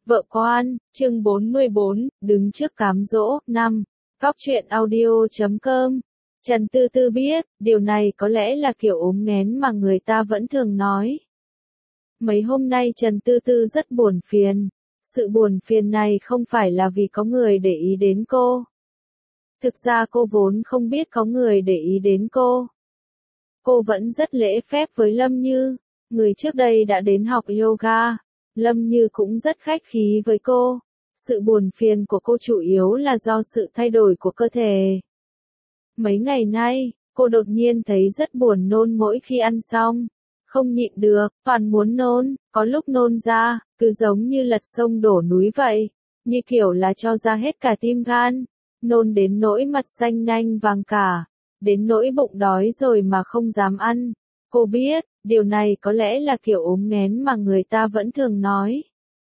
Vợ quan, chương 44, đứng trước cám dỗ, 5. Góc truyện audio.com. Trần Tư Tư biết, điều này có lẽ là kiểu ốm nghén mà người ta vẫn thường nói. Mấy hôm nay Trần Tư Tư rất buồn phiền. Sự buồn phiền này không phải là vì có người để ý đến cô. Thực ra cô vốn không biết có người để ý đến cô. Cô vẫn rất lễ phép với Lâm Như, người trước đây đã đến học yoga. Lâm Như cũng rất khách khí với cô. Sự buồn phiền của cô chủ yếu là do sự thay đổi của cơ thể. Mấy ngày nay, cô đột nhiên thấy rất buồn nôn mỗi khi ăn xong. Không nhịn được, toàn muốn nôn, có lúc nôn ra, cứ giống như lật sông đổ núi vậy. Như kiểu là cho ra hết cả tim gan. Nôn đến nỗi mặt xanh nhanh vàng cả. Đến nỗi bụng đói rồi mà không dám ăn. Cô biết, điều này có lẽ là kiểu ốm nghén mà người ta vẫn thường nói.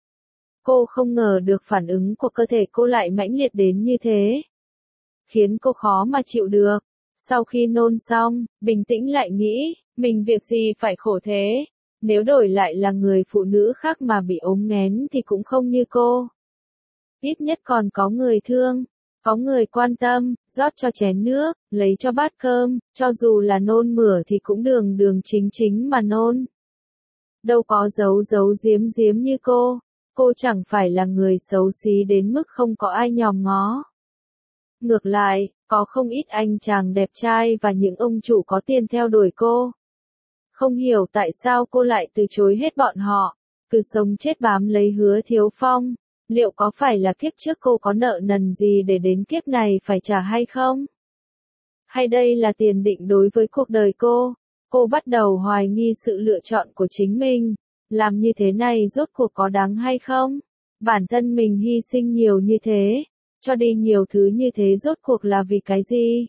Cô không ngờ được phản ứng của cơ thể cô lại mãnh liệt đến như thế. Khiến cô khó mà chịu được. Sau khi nôn xong, bình tĩnh lại nghĩ, mình việc gì phải khổ thế. Nếu đổi lại là người phụ nữ khác mà bị ốm nghén thì cũng không như cô. Ít nhất còn có người thương. Có người quan tâm, rót cho chén nước, lấy cho bát cơm, cho dù là nôn mửa thì cũng đường đường chính chính mà nôn. Đâu có giấu giấu giếm giếm như cô chẳng phải là người xấu xí đến mức không có ai nhòm ngó. Ngược lại, có không ít anh chàng đẹp trai và những ông chủ có tiền theo đuổi cô. Không hiểu tại sao cô lại từ chối hết bọn họ, cứ sống chết bám lấy Hứa Thiếu Phong. Liệu có phải là kiếp trước cô có nợ nần gì để đến kiếp này phải trả hay không? Hay đây là tiền định đối với cuộc đời cô? Cô bắt đầu hoài nghi sự lựa chọn của chính mình. Làm như thế này rốt cuộc có đáng hay không? Bản thân mình hy sinh nhiều như thế, cho đi nhiều thứ như thế rốt cuộc là vì cái gì?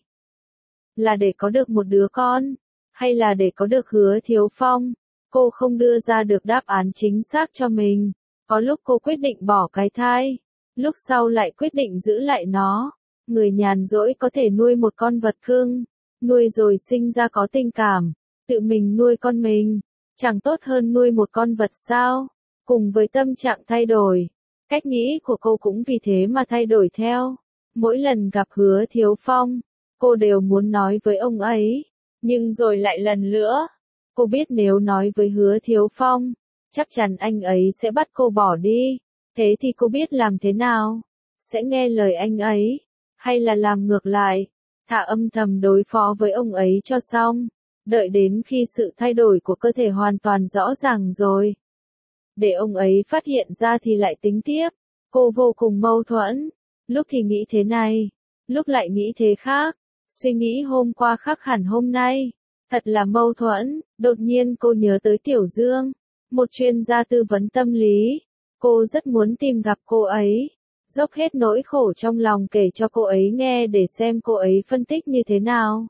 Là để có được một đứa con? Hay là để có được Hứa Thiếu Phong? Cô không đưa ra được đáp án chính xác cho mình. Có lúc cô quyết định bỏ cái thai, lúc sau lại quyết định giữ lại nó. Người nhàn rỗi có thể nuôi một con vật cưng, nuôi rồi sinh ra có tình cảm, tự mình nuôi con mình, chẳng tốt hơn nuôi một con vật sao? Cùng với tâm trạng thay đổi, cách nghĩ của cô cũng vì thế mà thay đổi theo. Mỗi lần gặp Hứa Thiếu Phong, cô đều muốn nói với ông ấy, nhưng rồi lại lần nữa, cô biết nếu nói với Hứa Thiếu Phong, chắc chắn anh ấy sẽ bắt cô bỏ đi. Thế thì cô biết làm thế nào? Sẽ nghe lời anh ấy, hay là làm ngược lại, thả âm thầm đối phó với ông ấy cho xong, đợi đến khi sự thay đổi của cơ thể hoàn toàn rõ ràng rồi. Để ông ấy phát hiện ra thì lại tính tiếp. Cô vô cùng mâu thuẫn, lúc thì nghĩ thế này, lúc lại nghĩ thế khác, suy nghĩ hôm qua khác hẳn hôm nay, thật là mâu thuẫn. Đột nhiên cô nhớ tới Tiểu Dương, một chuyên gia tư vấn tâm lý. Cô rất muốn tìm gặp cô ấy, dốc hết nỗi khổ trong lòng kể cho cô ấy nghe để xem cô ấy phân tích như thế nào.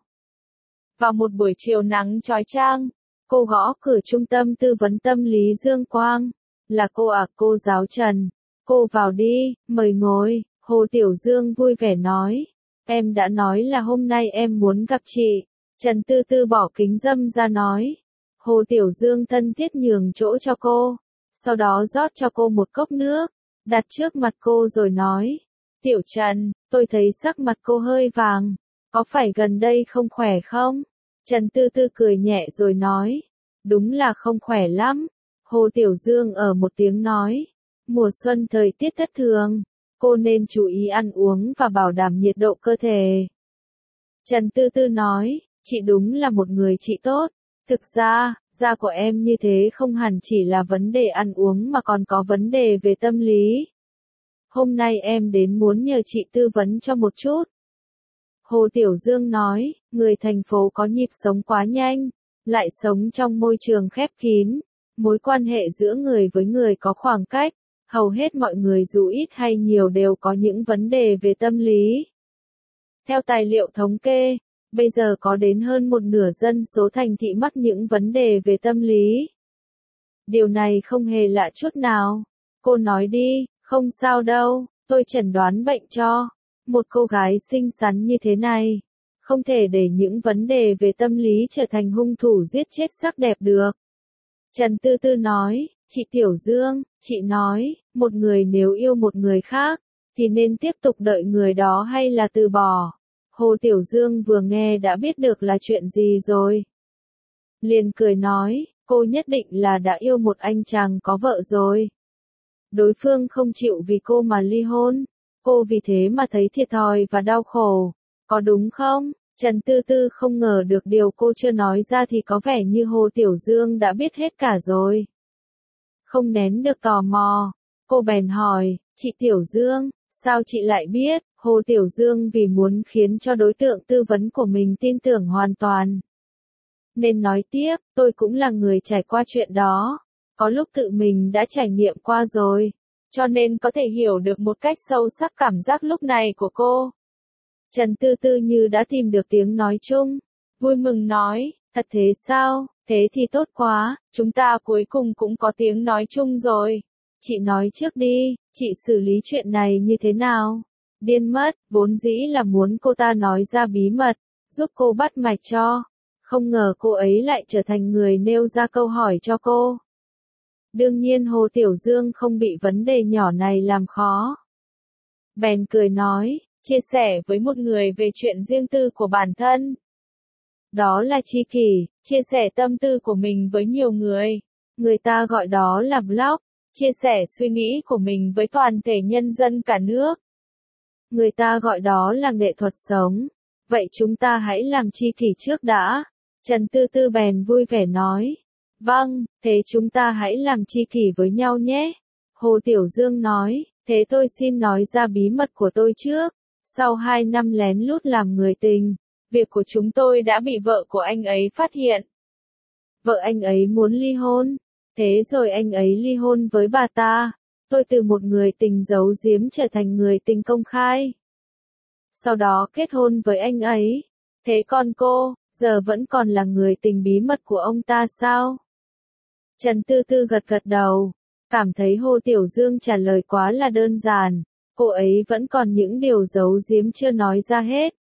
Vào một buổi chiều nắng chói chang, cô gõ cửa trung tâm tư vấn tâm lý Dương Quang. Là cô à, cô giáo Trần. Cô vào đi, mời ngồi. Hồ Tiểu Dương vui vẻ nói. Em đã nói là hôm nay em muốn gặp chị. Trần Tư Tư bỏ kính râm ra nói. Hồ Tiểu Dương thân thiết nhường chỗ cho cô. Sau đó rót cho cô một cốc nước, đặt trước mặt cô rồi nói. Tiểu Trần, tôi thấy sắc mặt cô hơi vàng. Có phải gần đây không khỏe không? Trần Tư Tư cười nhẹ rồi nói. Đúng là không khỏe lắm. Hồ Tiểu Dương ở một tiếng nói. Mùa xuân thời tiết thất thường. Cô nên chú ý ăn uống và bảo đảm nhiệt độ cơ thể. Trần Tư Tư nói. Chị đúng là một người chị tốt. Thực ra, da của em như thế không hẳn chỉ là vấn đề ăn uống mà còn có vấn đề về tâm lý. Hôm nay em đến muốn nhờ chị tư vấn cho một chút. Hồ Tiểu Dương nói, người thành phố có nhịp sống quá nhanh, lại sống trong môi trường khép kín, mối quan hệ giữa người với người có khoảng cách, hầu hết mọi người dù ít hay nhiều đều có những vấn đề về tâm lý. Theo tài liệu thống kê, bây giờ có đến hơn một nửa dân số thành thị mắc những vấn đề về tâm lý. Điều này không hề lạ chút nào. Cô nói đi, không sao đâu, tôi chẩn đoán bệnh cho. Một cô gái xinh xắn như thế này, không thể để những vấn đề về tâm lý trở thành hung thủ giết chết sắc đẹp được. Trần Tư Tư nói, Chị Tiểu Dương, chị nói, một người nếu yêu một người khác, thì nên tiếp tục đợi người đó hay là từ bỏ? Hồ Tiểu Dương vừa nghe đã biết được là chuyện gì rồi. Liền cười nói, cô nhất định là đã yêu một anh chàng có vợ rồi. Đối phương không chịu vì cô mà ly hôn, cô vì thế mà thấy thiệt thòi và đau khổ, có đúng không? Trần Tư Tư không ngờ được điều cô chưa nói ra thì có vẻ như Hồ Tiểu Dương đã biết hết cả rồi. Không nén được tò mò, cô bèn hỏi, chị Tiểu Dương, sao chị lại biết? Hồ Tiểu Dương vì muốn khiến cho đối tượng tư vấn của mình tin tưởng hoàn toàn. Nên nói tiếp, tôi cũng là người trải qua chuyện đó, có lúc tự mình đã trải nghiệm qua rồi, cho nên có thể hiểu được một cách sâu sắc cảm giác lúc này của cô. Trần Tư Tư như đã tìm được tiếng nói chung, vui mừng nói, thật thế sao, thế thì tốt quá, chúng ta cuối cùng cũng có tiếng nói chung rồi. Chị nói trước đi, chị xử lý chuyện này như thế nào? Điên mất, vốn dĩ là muốn cô ta nói ra bí mật, giúp cô bắt mạch cho. Không ngờ cô ấy lại trở thành người nêu ra câu hỏi cho cô. Đương nhiên Hồ Tiểu Dương không bị vấn đề nhỏ này làm khó. Bèn cười nói, chia sẻ với một người về chuyện riêng tư của bản thân. Đó là tri kỷ, chia sẻ tâm tư của mình với nhiều người. Người ta gọi đó là blog, chia sẻ suy nghĩ của mình với toàn thể nhân dân cả nước. Người ta gọi đó là nghệ thuật sống. Vậy chúng ta hãy làm tri kỷ trước đã. Trần Tư Tư bèn vui vẻ nói. Vâng, thế chúng ta hãy làm tri kỷ với nhau nhé. Hồ Tiểu Dương nói, thế tôi xin nói ra bí mật của tôi trước. Sau 2 năm lén lút làm người tình, việc của chúng tôi đã bị vợ của anh ấy phát hiện. Vợ anh ấy muốn ly hôn. Thế rồi anh ấy ly hôn với bà ta. Tôi từ một người tình giấu giếm trở thành người tình công khai. Sau đó kết hôn với anh ấy. Thế còn cô, giờ vẫn còn là người tình bí mật của ông ta sao? Trần Tư Tư gật gật đầu, cảm thấy Hồ Tiểu Dương trả lời quá là đơn giản. Cô ấy vẫn còn những điều giấu giếm chưa nói ra hết.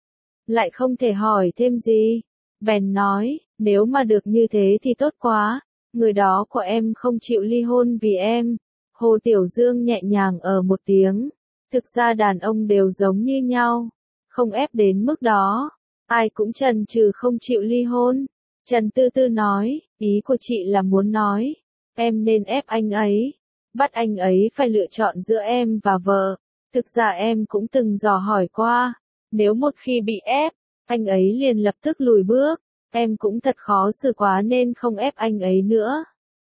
Lại không thể hỏi thêm gì. Bèn nói, nếu mà được như thế thì tốt quá. Người đó của em không chịu ly hôn vì em. Hồ Tiểu Dương nhẹ nhàng một tiếng. Thực ra đàn ông đều giống như nhau. Không ép đến mức đó. Ai cũng chần chừ không chịu ly hôn. Trần Tư Tư nói, ý của chị là muốn nói. Em nên ép anh ấy. Bắt anh ấy phải lựa chọn giữa em và vợ. Thực ra em cũng từng dò hỏi qua. Nếu một khi bị ép, anh ấy liền lập tức lùi bước. Em cũng thật khó xử quá nên không ép anh ấy nữa.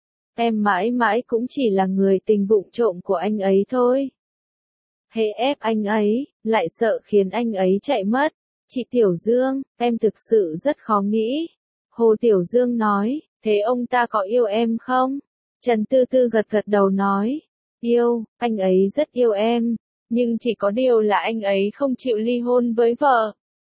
Em mãi mãi cũng chỉ là người tình vụng trộm của anh ấy thôi. Hễ ép anh ấy, lại sợ khiến anh ấy chạy mất. Chị Tiểu Dương, em thực sự rất khó nghĩ. Hồ Tiểu Dương nói, thế ông ta có yêu em không? Trần Tư Tư gật gật đầu nói, yêu, anh ấy rất yêu em, nhưng chỉ có điều là anh ấy không chịu ly hôn với vợ.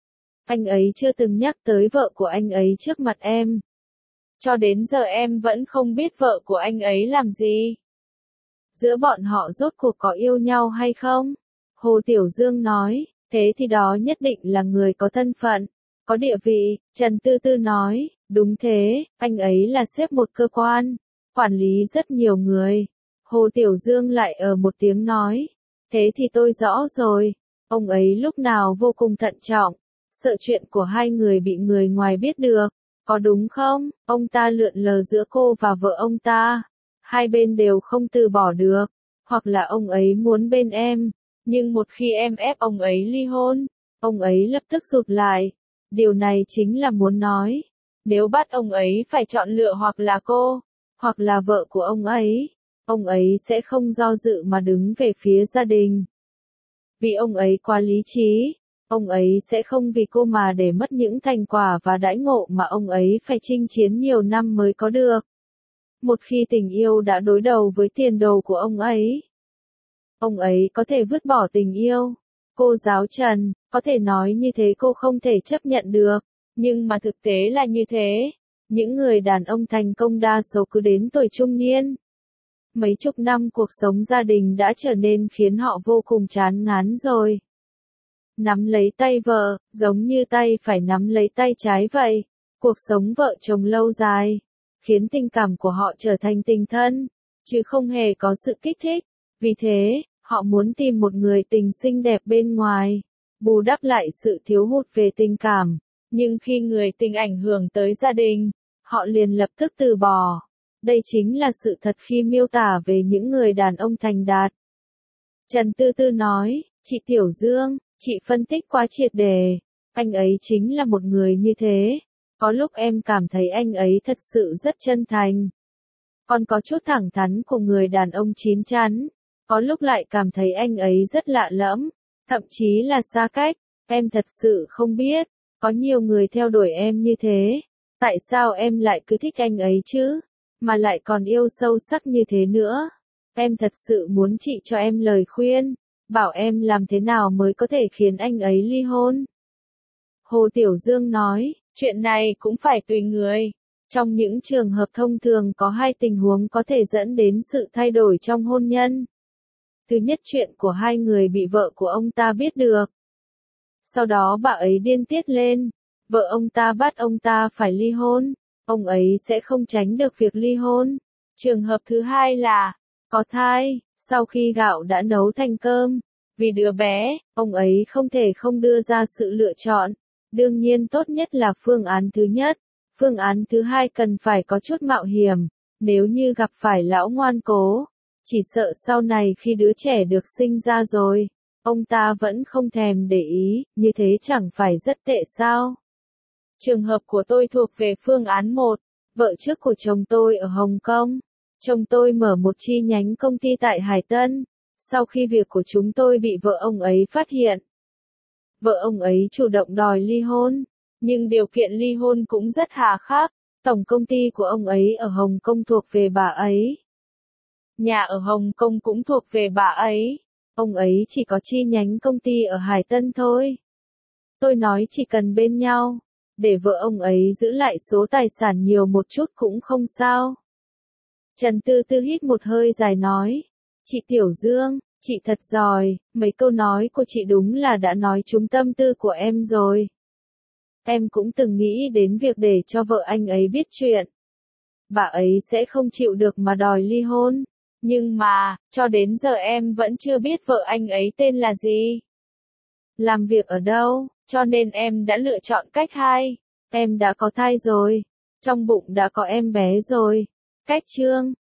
Anh ấy chưa từng nhắc tới vợ của anh ấy trước mặt em. Cho đến giờ em vẫn không biết vợ của anh ấy làm gì. Giữa bọn họ rốt cuộc có yêu nhau hay không? Hồ Tiểu Dương nói, thế thì đó nhất định là người có thân phận, có địa vị. Trần Tư Tư nói, đúng thế, anh ấy là sếp một cơ quan, quản lý rất nhiều người. Hồ Tiểu Dương lại một tiếng nói, thế thì tôi rõ rồi, ông ấy lúc nào vô cùng thận trọng, sợ chuyện của hai người bị người ngoài biết được, có đúng không? Ông ta lượn lờ giữa cô và vợ ông ta, hai bên đều không từ bỏ được, hoặc là ông ấy muốn bên em, nhưng một khi em ép ông ấy ly hôn, ông ấy lập tức rụt lại. Điều này chính là muốn nói, nếu bắt ông ấy phải chọn lựa hoặc là cô, hoặc là vợ của ông ấy sẽ không do dự mà đứng về phía gia đình. Vì ông ấy quá lý trí, ông ấy sẽ không vì cô mà để mất những thành quả và đãi ngộ mà ông ấy phải chinh chiến nhiều năm mới có được. Một khi tình yêu đã đối đầu với tiền đồ của ông ấy có thể vứt bỏ tình yêu. Cô giáo Trần, có thể nói như thế cô không thể chấp nhận được, nhưng mà thực tế là như thế. Những người đàn ông thành công đa số cứ đến tuổi trung niên. Mấy chục năm cuộc sống gia đình đã trở nên khiến họ vô cùng chán ngán rồi. Nắm lấy tay vợ, giống như tay phải nắm lấy tay trái vậy. Cuộc sống vợ chồng lâu dài, khiến tình cảm của họ trở thành tình thân, chứ không hề có sự kích thích. Vì thế, họ muốn tìm một người tình xinh đẹp bên ngoài, bù đắp lại sự thiếu hụt về tình cảm. Nhưng khi người tình ảnh hưởng tới gia đình, họ liền lập tức từ bỏ. Đây chính là sự thật khi miêu tả về những người đàn ông thành đạt. Trần Tư Tư nói, chị Tiểu Dương, chị phân tích quá triệt để. Anh ấy chính là một người như thế. Có lúc em cảm thấy anh ấy thật sự rất chân thành. Còn có chút thẳng thắn của người đàn ông chín chắn. Có lúc lại cảm thấy anh ấy rất lạ lẫm, thậm chí là xa cách. Em thật sự không biết, có nhiều người theo đuổi em như thế. Tại sao em lại cứ thích anh ấy chứ? Mà lại còn yêu sâu sắc như thế nữa. Em thật sự muốn chị cho em lời khuyên, bảo em làm thế nào mới có thể khiến anh ấy ly hôn. Hồ Tiểu Dương nói, chuyện này cũng phải tùy người. Trong những trường hợp thông thường có hai tình huống có thể dẫn đến sự thay đổi trong hôn nhân. Thứ nhất, chuyện của hai người bị vợ của ông ta biết được. Sau đó bà ấy điên tiết lên, vợ ông ta bắt ông ta phải ly hôn, ông ấy sẽ không tránh được việc ly hôn. Trường hợp thứ hai là, có thai, sau khi gạo đã nấu thành cơm, vì đứa bé, ông ấy không thể không đưa ra sự lựa chọn. Đương nhiên tốt nhất là phương án thứ nhất. Phương án thứ hai cần phải có chút mạo hiểm, nếu như gặp phải lão ngoan cố, chỉ sợ sau này khi đứa trẻ được sinh ra rồi, ông ta vẫn không thèm để ý, như thế chẳng phải rất tệ sao? Trường hợp của tôi thuộc về phương án 1, vợ trước của chồng tôi ở Hồng Kông. Chồng tôi mở một chi nhánh công ty tại Hải Tân. Sau khi việc của chúng tôi bị vợ ông ấy phát hiện, vợ ông ấy chủ động đòi ly hôn, nhưng điều kiện ly hôn cũng rất hà khắc. Tổng công ty của ông ấy ở Hồng Kông thuộc về bà ấy. Nhà ở Hồng Kông cũng thuộc về bà ấy. Ông ấy chỉ có chi nhánh công ty ở Hải Tân thôi. Tôi nói chỉ cần bên nhau, để vợ ông ấy giữ lại số tài sản nhiều một chút cũng không sao. Trần Tư Tư hít một hơi dài nói, chị Tiểu Dương, chị thật giỏi, mấy câu nói của chị đúng là đã nói trúng tâm tư của em rồi. Em cũng từng nghĩ đến việc để cho vợ anh ấy biết chuyện. Bà ấy sẽ không chịu được mà đòi ly hôn. Nhưng mà, cho đến giờ em vẫn chưa biết vợ anh ấy tên là gì, làm việc ở đâu, cho nên em đã lựa chọn cách 2. Em đã có thai rồi, trong bụng đã có em bé rồi. Cách chương